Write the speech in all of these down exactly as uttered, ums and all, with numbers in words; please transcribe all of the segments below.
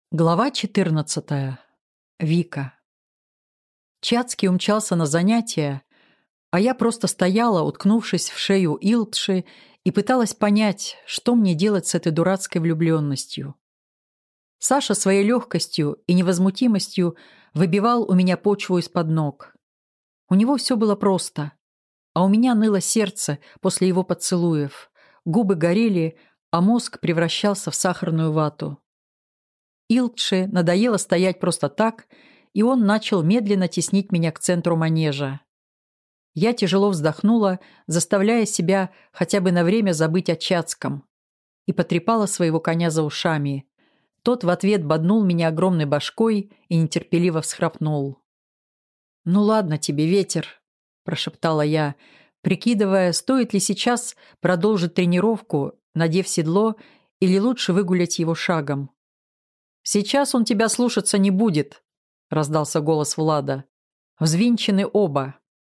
Глава четырнадцатая. Вика. Чацкий умчался на занятия, а я просто стояла, уткнувшись в шею Илтши, и пыталась понять, что мне делать с этой дурацкой влюбленностью. Саша своей легкостью и невозмутимостью выбивал у меня почву из-под ног. У него все было просто, а у меня ныло сердце после его поцелуев, губы горели, а мозг превращался в сахарную вату. Илтше надоело стоять просто так, и он начал медленно теснить меня к центру манежа. Я тяжело вздохнула, заставляя себя хотя бы на время забыть о Чацком, и потрепала своего коня за ушами. Тот в ответ боднул меня огромной башкой и нетерпеливо всхрапнул. «Ну ладно тебе, ветер», – прошептала я, прикидывая, стоит ли сейчас продолжить тренировку, надев седло, или лучше выгулять его шагом. «Сейчас он тебя слушаться не будет», — раздался голос Влада. «Взвинчены оба».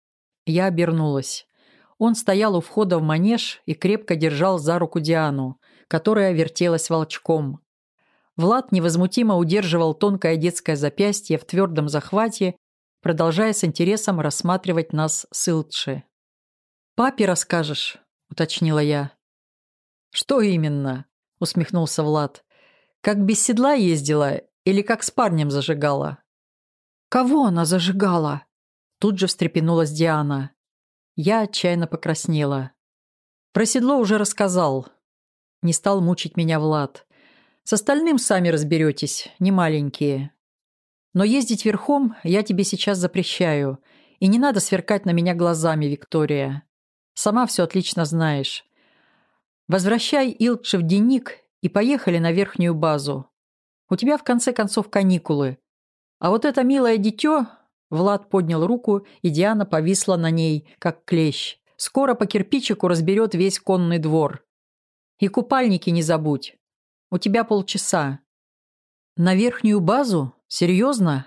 Я обернулась. Он стоял у входа в манеж и крепко держал за руку Диану, которая вертелась волчком. Влад невозмутимо удерживал тонкое детское запястье в твердом захвате, продолжая с интересом рассматривать нас с Илтши. «Папе расскажешь», — уточнила я. «Что именно?» — усмехнулся Влад. «Как без седла ездила или как с парнем зажигала?» «Кого она зажигала?» Тут же встрепенулась Диана. Я отчаянно покраснела. «Про седло уже рассказал». Не стал мучить меня Влад. «С остальным сами разберетесь, не маленькие. Но ездить верхом я тебе сейчас запрещаю. И не надо сверкать на меня глазами, Виктория. Сама все отлично знаешь. Возвращай Илтше в денник и поехали на верхнюю базу. У тебя в конце концов каникулы. А вот это милое дитё...» Влад поднял руку, и Диана повисла на ней, как клещ. «Скоро по кирпичику разберет весь конный двор. И купальники не забудь. У тебя полчаса». «На верхнюю базу? Серьезно?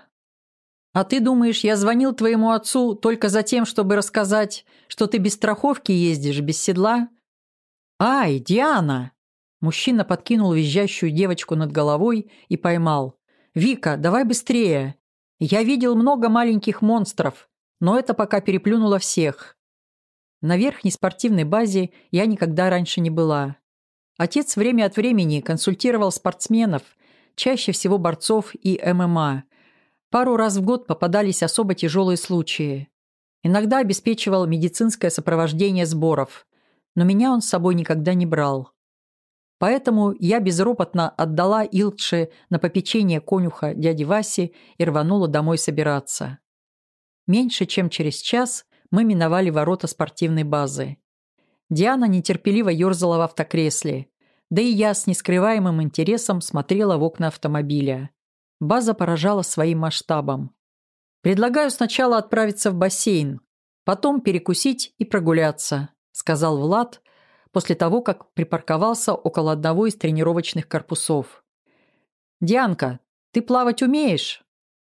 А ты думаешь, я звонил твоему отцу только за тем, чтобы рассказать, что ты без страховки ездишь, без седла?» «Ай, Диана!» Мужчина подкинул визжащую девочку над головой и поймал. «Вика, давай быстрее! Я видел много маленьких монстров, но это пока переплюнуло всех». На верхней спортивной базе я никогда раньше не была. Отец время от времени консультировал спортсменов, чаще всего борцов и эм эм а. Пару раз в год попадались особо тяжелые случаи. Иногда обеспечивал медицинское сопровождение сборов, но меня он с собой никогда не брал. Поэтому я безропотно отдала Илтше на попечение конюха дяди Васи и рванула домой собираться. Меньше чем через час мы миновали ворота спортивной базы. Диана нетерпеливо ерзала в автокресле, да и я с нескрываемым интересом смотрела в окна автомобиля. База поражала своим масштабом. «Предлагаю сначала отправиться в бассейн, потом перекусить и прогуляться», — сказал Влад, после того, как припарковался около одного из тренировочных корпусов. «Дианка, ты плавать умеешь?»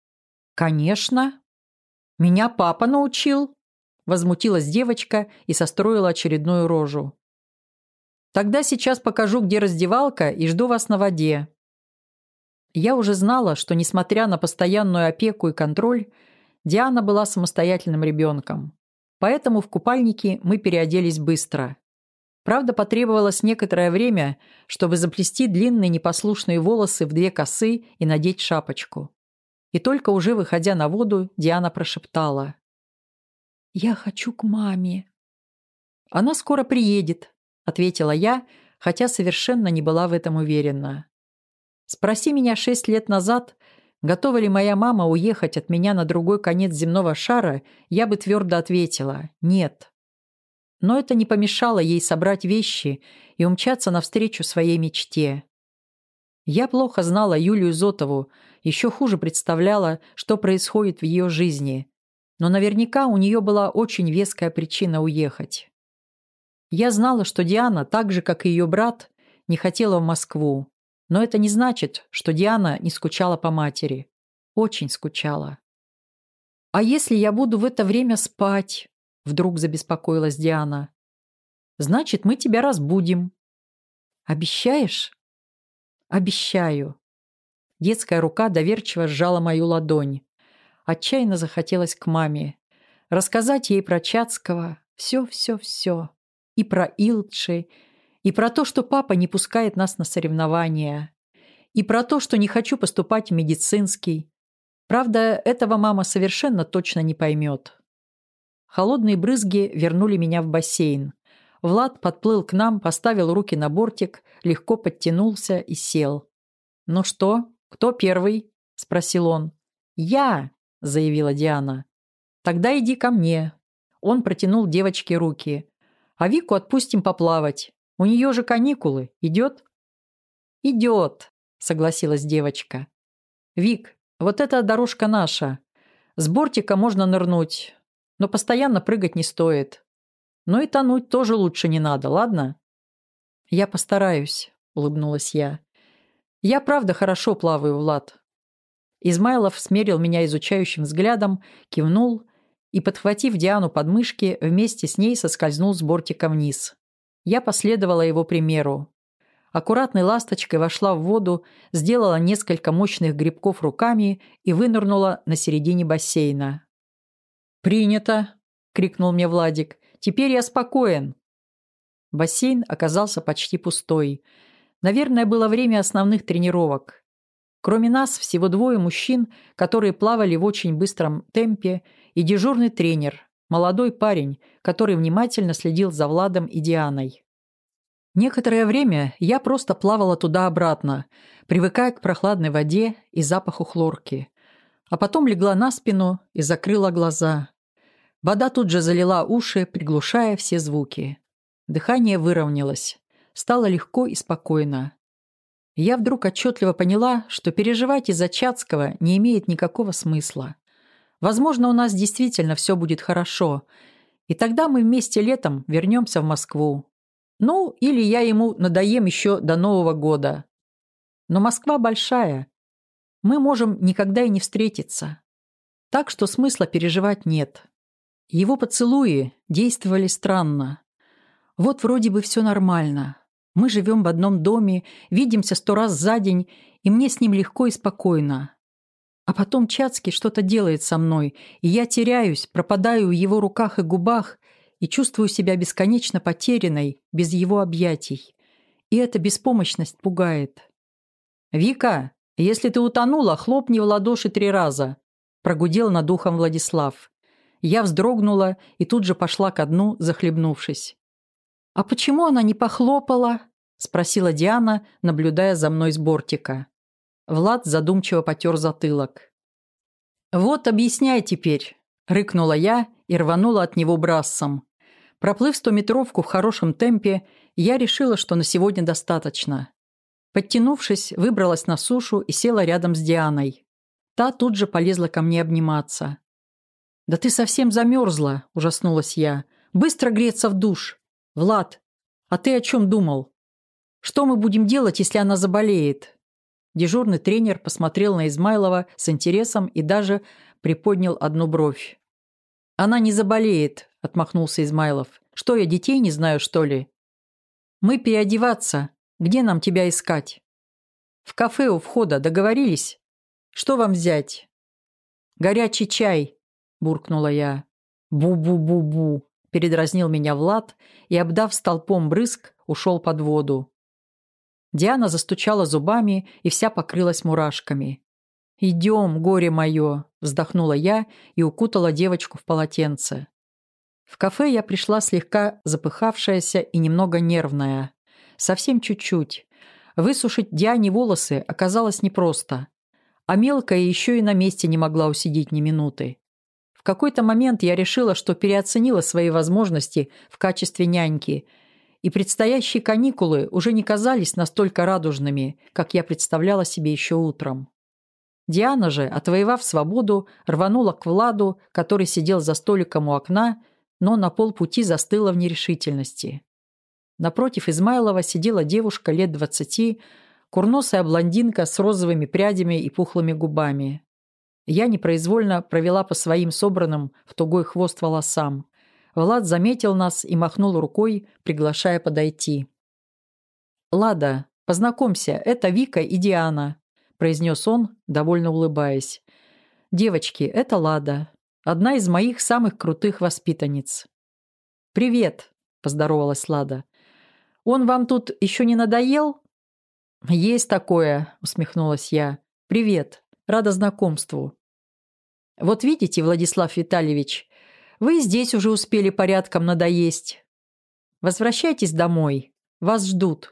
«Конечно. Меня папа научил», — возмутилась девочка и состроила очередную рожу. «Тогда сейчас покажу, где раздевалка, и жду вас на воде». Я уже знала, что, несмотря на постоянную опеку и контроль, Диана была самостоятельным ребенком. Поэтому в купальнике мы переоделись быстро. Правда, потребовалось некоторое время, чтобы заплести длинные непослушные волосы в две косы и надеть шапочку. И только уже выходя на воду, Диана прошептала: «Я хочу к маме». «Она скоро приедет», — ответила я, хотя совершенно не была в этом уверена. Спроси меня шесть лет назад, готова ли моя мама уехать от меня на другой конец земного шара, я бы твердо ответила: «Нет». Но это не помешало ей собрать вещи и умчаться навстречу своей мечте. Я плохо знала Юлию Зотову, еще хуже представляла, что происходит в ее жизни, но наверняка у нее была очень веская причина уехать. Я знала, что Диана, так же, как и ее брат, не хотела в Москву, но это не значит, что Диана не скучала по матери. Очень скучала. «А если я буду в это время спать?» Вдруг забеспокоилась Диана. «Значит, мы тебя разбудим». «Обещаешь?» «Обещаю». Детская рука доверчиво сжала мою ладонь. Отчаянно захотелось к маме. Рассказать ей про Чацкого. Все-все-все. И про Илтши, и про то, что папа не пускает нас на соревнования, и про то, что не хочу поступать в медицинский. Правда, этого мама совершенно точно не поймет. Холодные брызги вернули меня в бассейн. Влад подплыл к нам, поставил руки на бортик, легко подтянулся и сел. «Ну что, кто первый?» – спросил он. «Я!» – заявила Диана. «Тогда иди ко мне». Он протянул девочке руки. «А Вику отпустим поплавать. У нее же каникулы. Идет?» «Идет», – согласилась девочка. «Вик, вот эта дорожка наша. С бортика можно нырнуть, но постоянно прыгать не стоит. Но и тонуть тоже лучше не надо, ладно?» «Я постараюсь», – улыбнулась я. «Я правда хорошо плаваю, Влад». Измайлов смерил меня изучающим взглядом, кивнул и, подхватив Диану под мышки, вместе с ней соскользнул с бортика вниз. Я последовала его примеру. Аккуратной ласточкой вошла в воду, сделала несколько мощных грибков руками и вынырнула на середине бассейна. «Принято!» – крикнул мне Владик. «Теперь я спокоен!» Бассейн оказался почти пустой. Наверное, было время основных тренировок. Кроме нас, всего двое мужчин, которые плавали в очень быстром темпе, и дежурный тренер, молодой парень, который внимательно следил за Владом и Дианой. Некоторое время я просто плавала туда-обратно, привыкая к прохладной воде и запаху хлорки. А потом легла на спину и закрыла глаза. Вода тут же залила уши, приглушая все звуки. Дыхание выровнялось. Стало легко и спокойно. Я вдруг отчетливо поняла, что переживать из-за Чацкого не имеет никакого смысла. Возможно, у нас действительно все будет хорошо, и тогда мы вместе летом вернемся в Москву. Ну, или я ему надоем еще до Нового года. Но Москва большая. Мы можем никогда и не встретиться. Так что смысла переживать нет. Его поцелуи действовали странно. Вот вроде бы все нормально. Мы живем в одном доме, видимся сто раз за день, и мне с ним легко и спокойно. А потом Чацкий что-то делает со мной, и я теряюсь, пропадаю в его руках и губах, и чувствую себя бесконечно потерянной, без его объятий. И эта беспомощность пугает. «Вика, если ты утонула, хлопни в ладоши три раза», – прогудел над ухом Владислав. Я вздрогнула и тут же пошла ко дну, захлебнувшись. «А почему она не похлопала?» – спросила Диана, наблюдая за мной с бортика. Влад задумчиво потер затылок. «Вот объясняй теперь», – рыкнула я и рванула от него брассом. Проплыв стометровку в хорошем темпе, я решила, что на сегодня достаточно. Подтянувшись, выбралась на сушу и села рядом с Дианой. Та тут же полезла ко мне обниматься. «Да ты совсем замерзла», – ужаснулась я. «Быстро греться в душ». «Влад, а ты о чем думал? Что мы будем делать, если она заболеет?» Дежурный тренер посмотрел на Измайлова с интересом и даже приподнял одну бровь. «Она не заболеет», – отмахнулся Измайлов. «Что, я детей не знаю, что ли?» «Мы переодеваться. Где нам тебя искать?» «В кафе у входа. Договорились? Что вам взять?» «Горячий чай», – буркнула я. «Бу-бу-бу-бу», – передразнил меня Влад и, обдав столпом брызг, ушел под воду. Диана застучала зубами и вся покрылась мурашками. «Идем, горе мое», – вздохнула я и укутала девочку в полотенце. В кафе я пришла слегка запыхавшаяся и немного нервная. Совсем чуть-чуть. Высушить Диане волосы оказалось непросто. А мелкая еще и на месте не могла усидеть ни минуты. В какой-то момент я решила, что переоценила свои возможности в качестве няньки, и предстоящие каникулы уже не казались настолько радужными, как я представляла себе еще утром. Диана же, отвоевав свободу, рванула к Владу, который сидел за столиком у окна, но на полпути застыла в нерешительности. Напротив Измайлова сидела девушка лет двадцати, курносая блондинка с розовыми прядями и пухлыми губами. Я непроизвольно провела по своим собранным в тугой хвост волосам. Влад заметил нас и махнул рукой, приглашая подойти. «Лада, познакомься, это Вика и Диана», произнес он, довольно улыбаясь. «Девочки, это Лада, одна из моих самых крутых воспитанниц». «Привет», – поздоровалась Лада. «Он вам тут еще не надоел?» «Есть такое», – усмехнулась я. «Привет, рада знакомству». «Вот видите, Владислав Витальевич, вы здесь уже успели порядком надоесть. Возвращайтесь домой, вас ждут».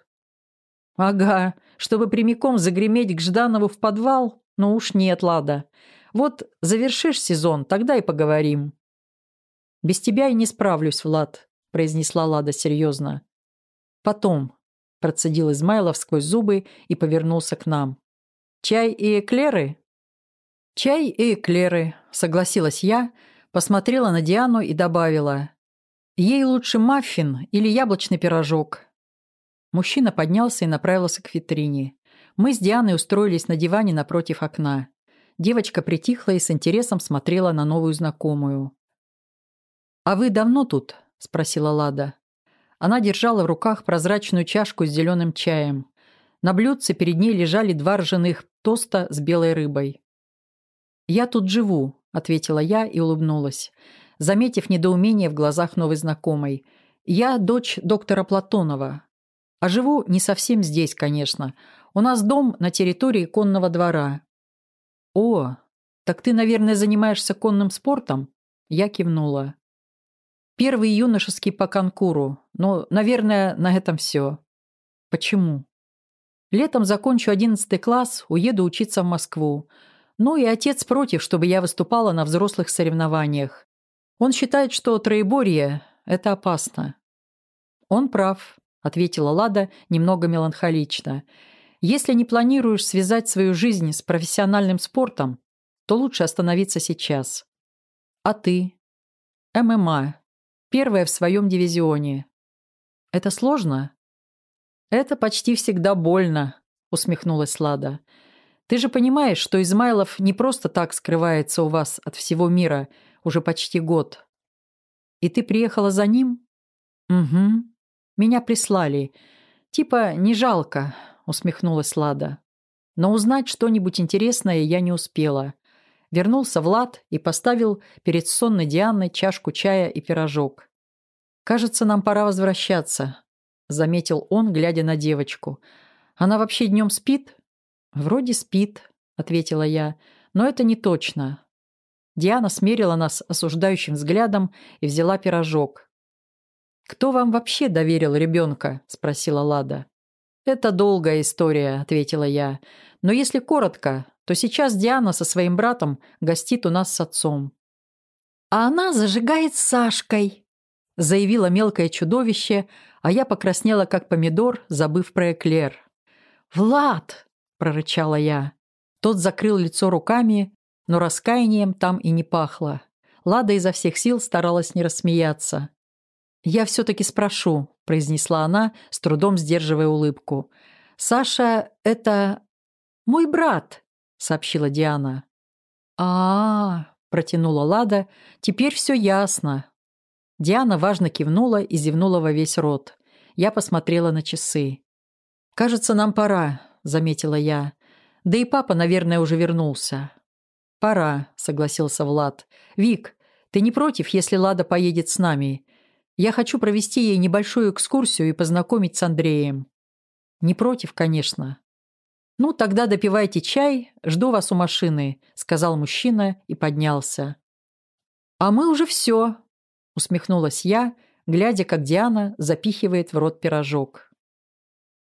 «Ага, чтобы прямиком загреметь к Жданову в подвал? Ну уж нет, Лада. Вот завершишь сезон, тогда и поговорим». «Без тебя и не справлюсь, Влад», – произнесла Лада серьезно. «Потом», – процедил Измайлов сквозь зубы и повернулся к нам. «Чай и эклеры?» «Чай и эклеры», – согласилась я, посмотрела на Диану и добавила. «Ей лучше маффин или яблочный пирожок». Мужчина поднялся и направился к витрине. Мы с Дианой устроились на диване напротив окна. Девочка притихла и с интересом смотрела на новую знакомую. «А вы давно тут?» – спросила Лада. Она держала в руках прозрачную чашку с зеленым чаем. На блюдце перед ней лежали два ржаных тоста с белой рыбой. «Я тут живу», – ответила я и улыбнулась, заметив недоумение в глазах новой знакомой. «Я дочь доктора Платонова. А живу не совсем здесь, конечно. У нас дом на территории конного двора». «О, так ты, наверное, занимаешься конным спортом?» Я кивнула. «Первый юношеский по конкуру. Но, наверное, на этом все». «Почему?» «Летом закончу одиннадцатый класс, уеду учиться в Москву. Ну и отец против, чтобы я выступала на взрослых соревнованиях. Он считает, что троеборье – это опасно». «Он прав», – ответила Лада немного меланхолично. «Если не планируешь связать свою жизнь с профессиональным спортом, то лучше остановиться сейчас». «А ты?» «ММА. Первая в своем дивизионе». «Это сложно?» «Это почти всегда больно», – усмехнулась Лада. «Ты же понимаешь, что Измайлов не просто так скрывается у вас от всего мира уже почти год». «И ты приехала за ним?» «Угу. Меня прислали. Типа не жалко», – усмехнулась Лада. Но узнать что-нибудь интересное я не успела. Вернулся Влад и поставил перед сонной Дианой чашку чая и пирожок. «Кажется, нам пора возвращаться», – заметил он, глядя на девочку. «Она вообще днем спит?» «Вроде спит», – ответила я, – «но это не точно». Диана смерила нас осуждающим взглядом и взяла пирожок. «Кто вам вообще доверил ребенка?» – спросила Лада. «Это долгая история», – ответила я. «Но если коротко, то сейчас Диана со своим братом гостит у нас с отцом». «А она зажигает с Сашкой», – заявило мелкое чудовище, а я покраснела, как помидор, забыв про эклер. «Влад!» – прорычала я. Тот закрыл лицо руками, но раскаянием там и не пахло. Лада изо всех сил старалась не рассмеяться. «Я все-таки спрошу», – произнесла она, с трудом сдерживая улыбку. «Саша – это мой брат», – сообщила Диана. «А-а-а», – протянула Лада, – «теперь все ясно». Диана важно кивнула и зевнула во весь рот. Я посмотрела на часы. «Кажется, нам пора», – заметила я. «Да и папа, наверное, уже вернулся». «Пора», – согласился Влад. «Вик, ты не против, если Лада поедет с нами? Я хочу провести ей небольшую экскурсию и познакомить с Андреем». «Не против, конечно». «Ну, тогда допивайте чай, жду вас у машины», – сказал мужчина и поднялся. «А мы уже все», – усмехнулась я, глядя, как Диана запихивает в рот пирожок.